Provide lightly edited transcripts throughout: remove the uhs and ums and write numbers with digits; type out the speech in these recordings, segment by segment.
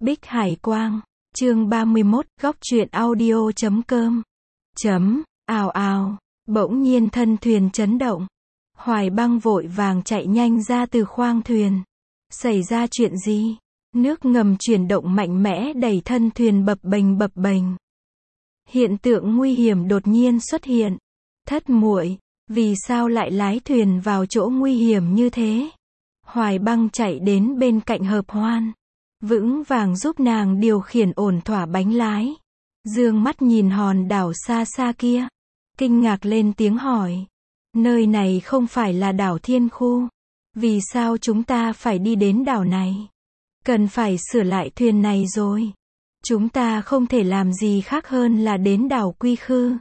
Bích Hải Quang, chương 31, góc truyện audio.com. Ào ào, bỗng nhiên thân thuyền chấn động. Hoài Băng vội vàng chạy nhanh ra từ khoang thuyền. Xảy ra chuyện gì? Nước ngầm chuyển động mạnh mẽ đẩy thân thuyền bập bềnh. Hiện tượng nguy hiểm đột nhiên xuất hiện. Thất muội, vì sao lại lái thuyền vào chỗ nguy hiểm như thế? Hoài Băng chạy đến bên cạnh Hợp Hoan, vững vàng giúp nàng điều khiển ổn thỏa bánh lái. Dương mắt nhìn hòn đảo xa xa kia, kinh ngạc lên tiếng hỏi. Nơi này không phải là đảo Thiên Khu. Vì sao chúng ta phải đi đến đảo này? Cần phải sửa lại thuyền này rồi. Chúng ta không thể làm gì khác hơn là đến đảo Quy Khư.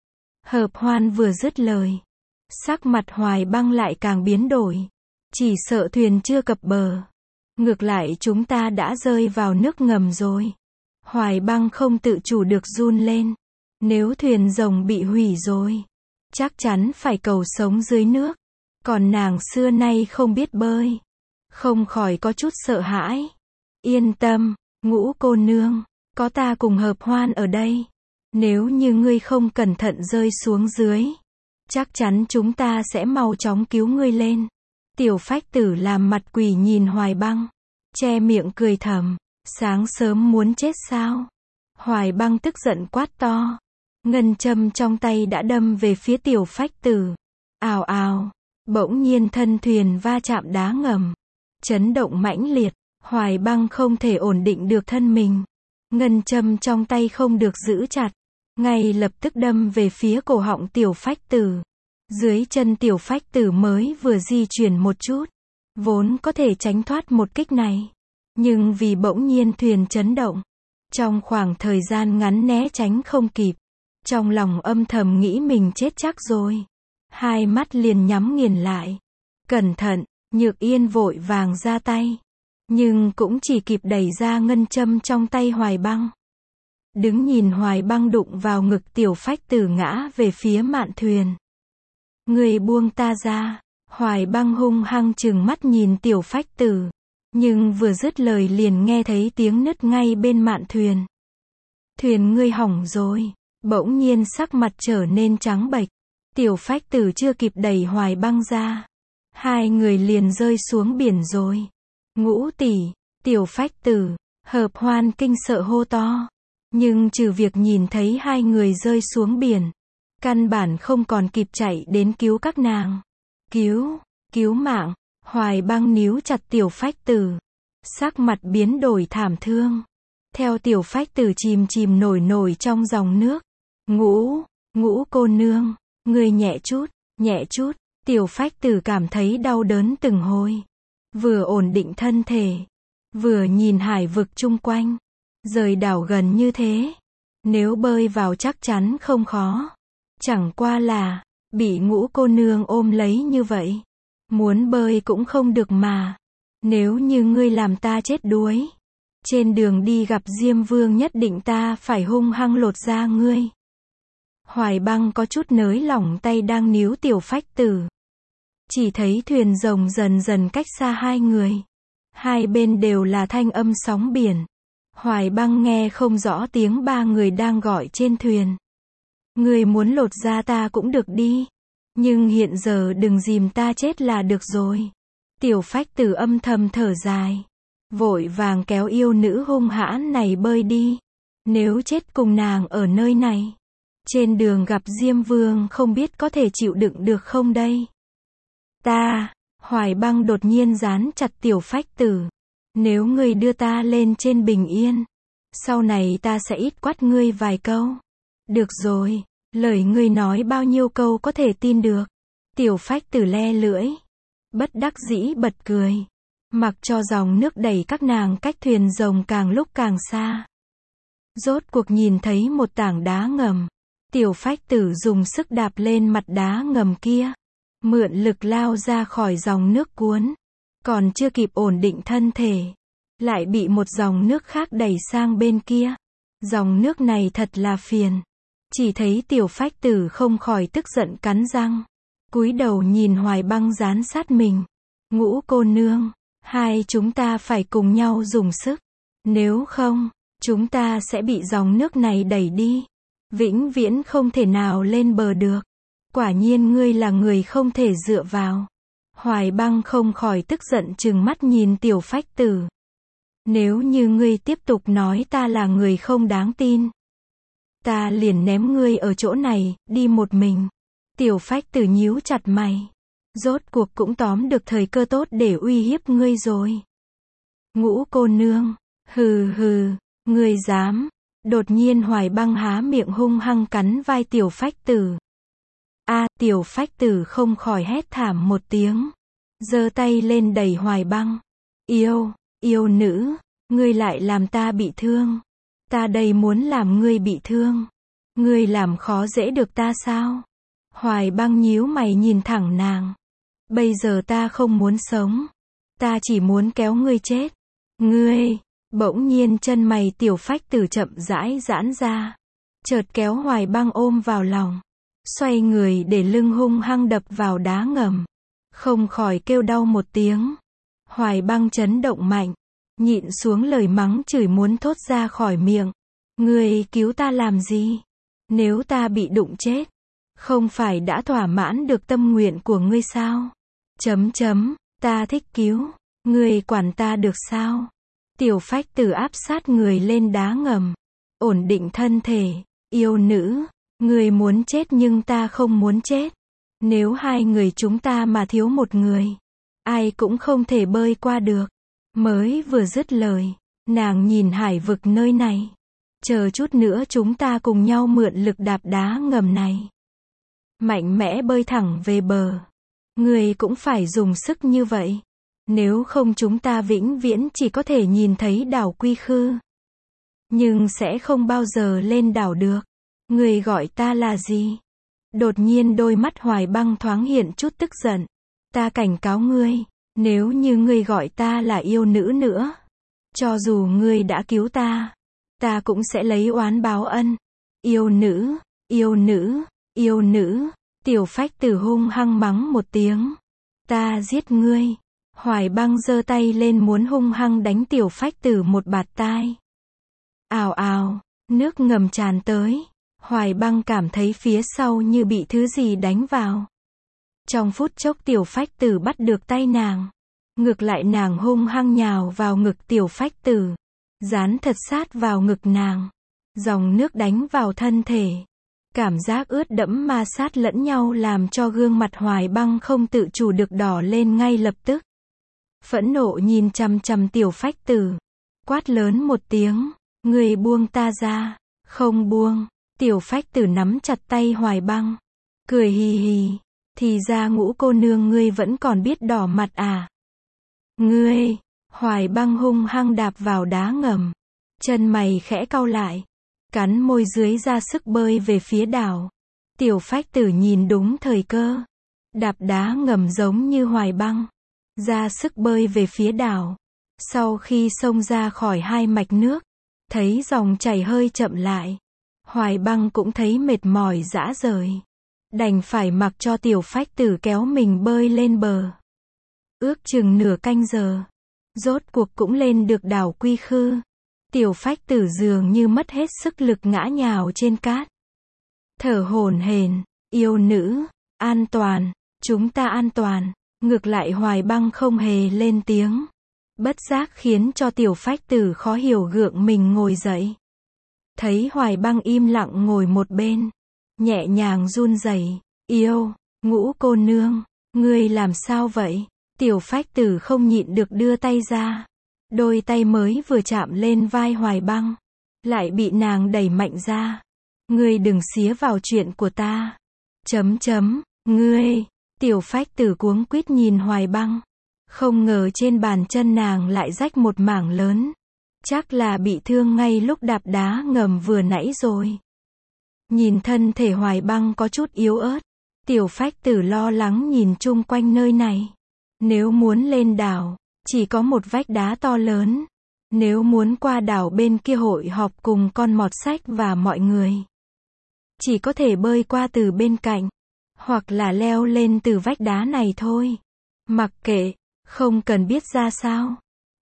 Hợp Hoan vừa dứt lời, sắc mặt Hoài Băng lại càng biến đổi. Chỉ sợ thuyền chưa cập bờ, ngược lại chúng ta đã rơi vào nước ngầm rồi. Hoài Băng không tự chủ được run lên. Nếu thuyền rồng bị hủy rồi, chắc chắn phải cầu sống dưới nước. Còn nàng xưa nay không biết bơi, không khỏi có chút sợ hãi. Yên tâm, Ngũ cô nương, có ta cùng Hợp Hoan ở đây. Nếu như ngươi không cẩn thận rơi xuống dưới, chắc chắn chúng ta sẽ mau chóng cứu ngươi lên. Tiểu Phách Tử làm mặt quỷ nhìn Hoài Băng, che miệng cười thầm. Sáng sớm muốn chết sao? Hoài Băng tức giận quát to. Ngân châm trong tay đã đâm về phía Tiểu Phách Tử. Ào ào, bỗng nhiên thân thuyền va chạm đá ngầm, chấn động mãnh liệt. Hoài Băng không thể ổn định được thân mình. Ngân châm trong tay không được giữ chặt, ngay lập tức đâm về phía cổ họng Tiểu Phách Tử. Dưới chân Tiểu Phách Tử mới vừa di chuyển một chút, vốn có thể tránh thoát một kích này. Nhưng vì bỗng nhiên thuyền chấn động, trong khoảng thời gian ngắn né tránh không kịp. Trong lòng âm thầm nghĩ mình chết chắc rồi. Hai mắt liền nhắm nghiền lại. Cẩn thận, Nhược Yên vội vàng ra tay. Nhưng cũng chỉ kịp đẩy ra ngân châm trong tay Hoài Băng. Đứng nhìn Hoài Băng đụng vào ngực Tiểu Phách Tử ngã về phía mạn thuyền. Người buông ta ra. Hoài Băng hung hăng trừng mắt nhìn Tiểu Phách Tử. Nhưng vừa dứt lời liền nghe thấy tiếng nứt ngay bên mạn thuyền. Thuyền ngươi hỏng rồi. Bỗng nhiên sắc mặt trở nên trắng bệch. Tiểu Phách Tử chưa kịp đẩy Hoài Băng ra, hai người liền rơi xuống biển rồi. Ngũ tỷ, Tiểu Phách Tử, Hợp Hoan kinh sợ hô to. Nhưng trừ việc nhìn thấy hai người rơi xuống biển, căn bản không còn kịp chạy đến cứu các nàng. Cứu mạng. Hoài Băng níu chặt Tiểu Phách Tử, sắc mặt biến đổi thảm thương. Theo Tiểu Phách Tử chìm nổi trong dòng nước. Ngũ cô nương, ngươi nhẹ chút. Tiểu Phách Tử cảm thấy đau đớn từng hồi. Vừa ổn định thân thể, vừa nhìn hải vực chung quanh. Rời đảo gần như thế, nếu bơi vào chắc chắn không khó. Chẳng qua là, bị Ngũ cô nương ôm lấy như vậy. Muốn bơi cũng không được mà. Nếu như ngươi làm ta chết đuối, trên đường đi gặp Diêm Vương nhất định ta phải hung hăng lột da ngươi. Hoài Băng có chút nới lỏng tay đang níu Tiểu Phách Tử. Chỉ thấy thuyền rồng dần dần cách xa hai người. Hai bên đều là thanh âm sóng biển. Hoài Băng nghe không rõ tiếng ba người đang gọi trên thuyền. Ngươi muốn lột da ta cũng được đi. Nhưng hiện giờ đừng dìm ta chết là được rồi. Tiểu Phách Tử âm thầm thở dài. Vội vàng kéo yêu nữ hung hãn này bơi đi. Nếu chết cùng nàng ở nơi này, trên đường gặp Diêm Vương không biết có thể chịu đựng được không đây. Hoài Băng đột nhiên dán chặt Tiểu Phách Tử. Nếu ngươi đưa ta lên trên bình yên, sau này ta sẽ ít quát ngươi vài câu. Được rồi, lời ngươi nói bao nhiêu câu có thể tin được. Tiểu Phách Tử le lưỡi, bất đắc dĩ bật cười. Mặc cho dòng nước đẩy các nàng cách thuyền rồng càng lúc càng xa. Rốt cuộc nhìn thấy một tảng đá ngầm. Tiểu Phách Tử dùng sức đạp lên mặt đá ngầm kia, mượn lực lao ra khỏi dòng nước cuốn. Còn chưa kịp ổn định thân thể, lại bị một dòng nước khác đẩy sang bên kia. Dòng nước này thật là phiền. Chỉ thấy Tiểu Phách Tử không khỏi tức giận cắn răng, cúi đầu nhìn Hoài Băng dán sát mình. Ngũ cô nương, hai chúng ta phải cùng nhau dùng sức. Nếu không, chúng ta sẽ bị dòng nước này đẩy đi. Vĩnh viễn không thể nào lên bờ được. Quả nhiên ngươi là người không thể dựa vào. Hoài Băng không khỏi tức giận trừng mắt nhìn Tiểu Phách Tử. Nếu như ngươi tiếp tục nói ta là người không đáng tin, ta liền ném ngươi ở chỗ này, đi một mình. Tiểu Phách Tử nhíu chặt mày. Rốt cuộc cũng tóm được thời cơ tốt để uy hiếp ngươi rồi. Ngũ cô nương, hừ hừ, ngươi dám. Đột nhiên Hoài Băng há miệng hung hăng cắn vai Tiểu Phách Tử. Tiểu Phách Tử không khỏi hét thảm một tiếng. Giơ tay lên đẩy Hoài Băng. Yêu nữ, ngươi lại làm ta bị thương. Ta đây muốn làm ngươi bị thương. Ngươi làm khó dễ được ta sao? Hoài Băng nhíu mày nhìn thẳng nàng. Bây giờ ta không muốn sống. Ta chỉ muốn kéo ngươi chết. Ngươi, bỗng nhiên chân mày Tiểu Phách Tử chậm rãi giãn ra. Chợt kéo Hoài Băng ôm vào lòng. Xoay người để lưng hung hăng đập vào đá ngầm. Không khỏi kêu đau một tiếng. Hoài Băng chấn động mạnh. Nhịn xuống lời mắng chửi muốn thốt ra khỏi miệng. Ngươi cứu ta làm gì? Nếu ta bị đụng chết, không phải đã thỏa mãn được tâm nguyện của ngươi sao? Ta thích cứu. Ngươi quản ta được sao? Tiểu Phách Tử áp sát người lên đá ngầm. Ổn định thân thể. Yêu nữ, ngươi muốn chết nhưng ta không muốn chết. Nếu hai người chúng ta mà thiếu một người, ai cũng không thể bơi qua được. Mới vừa dứt lời, nàng nhìn hải vực nơi này. Chờ chút nữa chúng ta cùng nhau mượn lực đạp đá ngầm này. Mạnh mẽ bơi thẳng về bờ. Ngươi cũng phải dùng sức như vậy. Nếu không chúng ta vĩnh viễn chỉ có thể nhìn thấy đảo Quy Khư. Nhưng sẽ không bao giờ lên đảo được. Ngươi gọi ta là gì? Đột nhiên đôi mắt Hoài Băng thoáng hiện chút tức giận. Ta cảnh cáo ngươi, nếu như ngươi gọi ta là yêu nữ nữa, cho dù ngươi đã cứu ta, ta cũng sẽ lấy oán báo ân. Yêu nữ, yêu nữ, yêu nữ. Tiểu Phách Tử hung hăng mắng một tiếng. Ta giết ngươi. Hoài Băng giơ tay lên muốn hung hăng đánh Tiểu Phách Tử một bạt tai. Ào ào, nước ngầm tràn tới. Hoài Băng cảm thấy phía sau như bị thứ gì đánh vào. Trong phút chốc Tiểu Phách Tử bắt được tay nàng. Ngược lại nàng hung hăng nhào vào ngực Tiểu Phách Tử. Dán thật sát vào ngực nàng. Dòng nước đánh vào thân thể. Cảm giác ướt đẫm ma sát lẫn nhau làm cho gương mặt Hoài Băng không tự chủ được đỏ lên ngay lập tức. Phẫn nộ nhìn chằm chằm Tiểu Phách Tử. Quát lớn một tiếng. Ngươi buông ta ra. Không buông. Tiểu Phách Tử nắm chặt tay Hoài Băng. Cười hì hì. Thì ra Ngũ cô nương ngươi vẫn còn biết đỏ mặt à. Ngươi. Hoài Băng hung hăng đạp vào đá ngầm. Chân mày khẽ cau lại. Cắn môi dưới ra sức bơi về phía đảo. Tiểu Phách Tử nhìn đúng thời cơ. Đạp đá ngầm giống như Hoài Băng. Ra sức bơi về phía đảo. Sau khi xông ra khỏi hai mạch nước, thấy dòng chảy hơi chậm lại. Hoài Băng cũng thấy mệt mỏi rã rời. Đành phải mặc cho Tiểu Phách Tử kéo mình bơi lên bờ. Ước chừng nửa canh giờ. Rốt cuộc cũng lên được đảo Quy Khư. Tiểu Phách Tử dường như mất hết sức lực ngã nhào trên cát. Thở hổn hển. Yêu nữ, an toàn, chúng ta an toàn. Ngược lại Hoài Băng không hề lên tiếng. Bất giác khiến cho Tiểu Phách Tử khó hiểu gượng mình ngồi dậy. Thấy Hoài Băng im lặng ngồi một bên. Nhẹ nhàng run rẩy. Ngũ cô nương, ngươi làm sao vậy? Tiểu Phách Tử không nhịn được đưa tay ra. Đôi tay mới vừa chạm lên vai Hoài Băng, lại bị nàng đẩy mạnh ra. Ngươi đừng xía vào chuyện của ta. Ngươi. Tiểu Phách Tử cuống quýt nhìn Hoài Băng. Không ngờ trên bàn chân nàng lại rách một mảng lớn. Chắc là bị thương ngay lúc đạp đá ngầm vừa nãy rồi. Nhìn thân thể Hoài Băng có chút yếu ớt. Tiểu Phách Tử lo lắng nhìn chung quanh nơi này. Nếu muốn lên đảo, chỉ có một vách đá to lớn. Nếu muốn qua đảo bên kia hội họp cùng con mọt sách và mọi người, chỉ có thể bơi qua từ bên cạnh, hoặc là leo lên từ vách đá này thôi. Mặc kệ, không cần biết ra sao.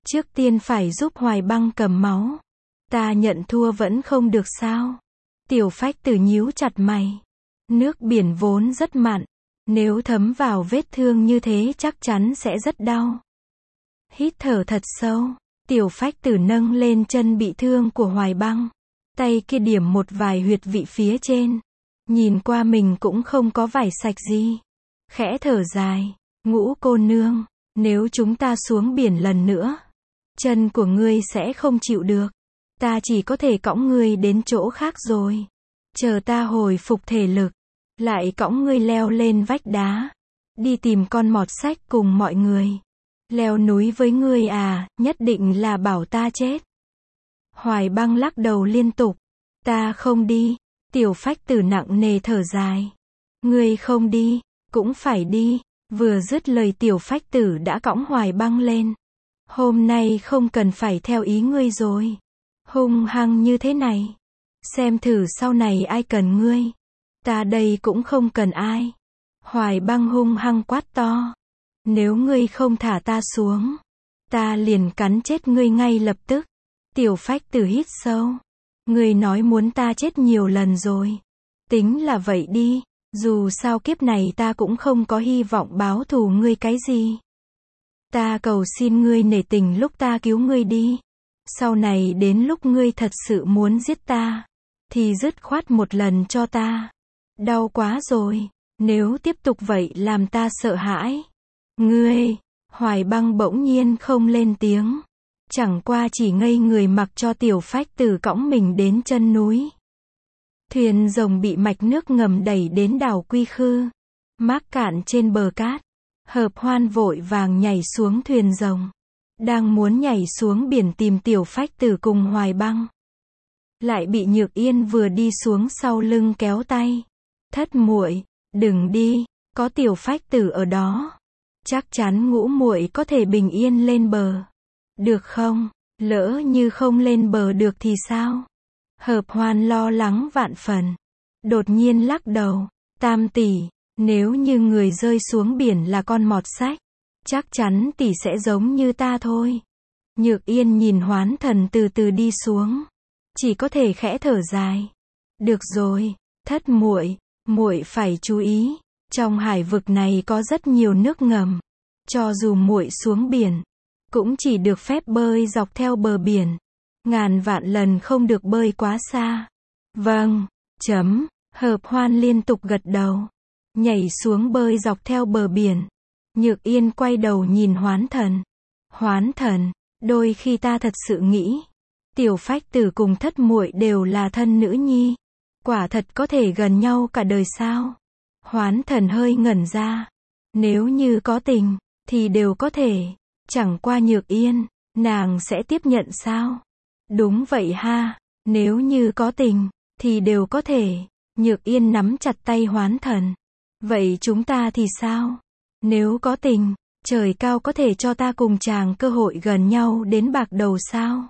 Trước tiên phải giúp Hoài Băng cầm máu. Ta nhận thua vẫn không được sao? Tiểu Phách Tử nhíu chặt mày. Nước biển vốn rất mặn. Nếu thấm vào vết thương như thế chắc chắn sẽ rất đau. Hít thở thật sâu. Tiểu Phách Tử nâng lên chân bị thương của Hoài Băng. Tay kia điểm một vài huyệt vị phía trên. Nhìn qua mình cũng không có vải sạch gì. Khẽ thở dài. Ngũ cô nương, nếu chúng ta xuống biển lần nữa, chân của ngươi sẽ không chịu được. Ta chỉ có thể cõng ngươi đến chỗ khác rồi. Chờ ta hồi phục thể lực, lại cõng ngươi leo lên vách đá. Đi tìm con mọt sách cùng mọi người. Leo núi với ngươi à, nhất định là bảo ta chết. Hoài Băng lắc đầu liên tục. Ta không đi. Tiểu Phách Tử nặng nề thở dài. Ngươi không đi, cũng phải đi. Vừa dứt lời Tiểu Phách Tử đã cõng Hoài Băng lên. Hôm nay không cần phải theo ý ngươi rồi. Hung hăng như thế này. Xem thử sau này ai cần ngươi. Ta đây cũng không cần ai. Hoài Băng hung hăng quát to. Nếu ngươi không thả ta xuống, ta liền cắn chết ngươi ngay lập tức. Tiểu Phách Tử hít sâu. Ngươi nói muốn ta chết nhiều lần rồi. Tính là vậy đi. Dù sao kiếp này ta cũng không có hy vọng báo thù ngươi cái gì. Ta cầu xin ngươi nể tình lúc ta cứu ngươi đi. Sau này đến lúc ngươi thật sự muốn giết ta, thì dứt khoát một lần cho ta. Đau quá rồi. Nếu tiếp tục vậy làm ta sợ hãi. Ngươi, Hoài Băng bỗng nhiên không lên tiếng. Chẳng qua chỉ ngây người mặc cho Tiểu Phách Tử cõng mình đến chân núi. Thuyền rồng bị mạch nước ngầm đẩy đến đảo Quy Khư. Mác Cạn trên bờ cát. Hợp Hoan vội vàng nhảy xuống thuyền rồng. Đang muốn nhảy xuống biển tìm Tiểu Phách Tử cùng Hoài Băng. Lại bị Nhược Yên vừa đi xuống sau lưng kéo tay. Thất muội, đừng đi, có Tiểu Phách Tử ở đó. Chắc chắn Ngũ muội có thể bình yên lên bờ. Được không? Lỡ như không lên bờ được thì sao? Hợp Hoan lo lắng vạn phần. Đột nhiên lắc đầu. Tam tỷ, nếu như người rơi xuống biển là con mọt sách, chắc chắn tỷ sẽ giống như ta thôi. Nhược Yên nhìn Hoán Thần từ từ đi xuống. Chỉ có thể khẽ thở dài. Được rồi, thất muội, muội phải chú ý. Trong hải vực này có rất nhiều nước ngầm. Cho dù muội xuống biển, cũng chỉ được phép bơi dọc theo bờ biển. Ngàn vạn lần không được bơi quá xa. Vâng, chấm. Hợp Hoan liên tục gật đầu. Nhảy xuống bơi dọc theo bờ biển. Nhược Yên quay đầu nhìn Hoán Thần. Hoán Thần, đôi khi ta thật sự nghĩ, Tiểu Phách Tử cùng thất muội đều là thân nữ nhi. Quả thật có thể gần nhau cả đời sao? Hoán Thần hơi ngẩn ra. Nếu như có tình, thì đều có thể. Chẳng qua Nhược Yên, nàng sẽ tiếp nhận sao? Đúng vậy ha, nếu như có tình, thì đều có thể. Nhược Yên nắm chặt tay Hoán Thần. Vậy chúng ta thì sao? Nếu có tình, trời cao có thể cho ta cùng chàng cơ hội gần nhau đến bạc đầu sao?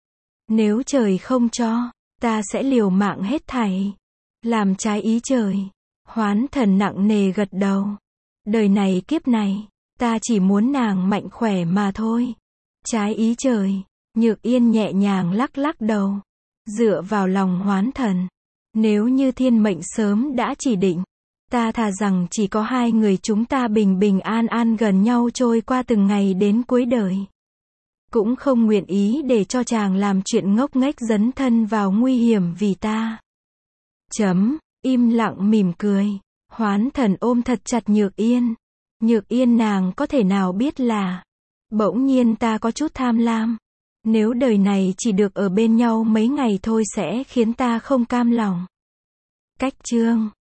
Nếu trời không cho, ta sẽ liều mạng hết thảy. Làm trái ý trời. Hoán Thần nặng nề gật đầu. Đời này kiếp này, ta chỉ muốn nàng mạnh khỏe mà thôi. Trái ý trời. Nhược Yên nhẹ nhàng lắc lắc đầu. Dựa vào lòng Hoán Thần. Nếu như thiên mệnh sớm đã chỉ định, ta thà rằng chỉ có hai người chúng ta bình bình an an gần nhau trôi qua từng ngày đến cuối đời. Cũng không nguyện ý để cho chàng làm chuyện ngốc nghếch dấn thân vào nguy hiểm vì ta. Chấm, im lặng mỉm cười. Hoán Thần ôm thật chặt Nhược Yên. Nhược Yên nàng có thể nào biết là, bỗng nhiên ta có chút tham lam. Nếu đời này chỉ được ở bên nhau mấy ngày thôi sẽ khiến ta không cam lòng. Cách chương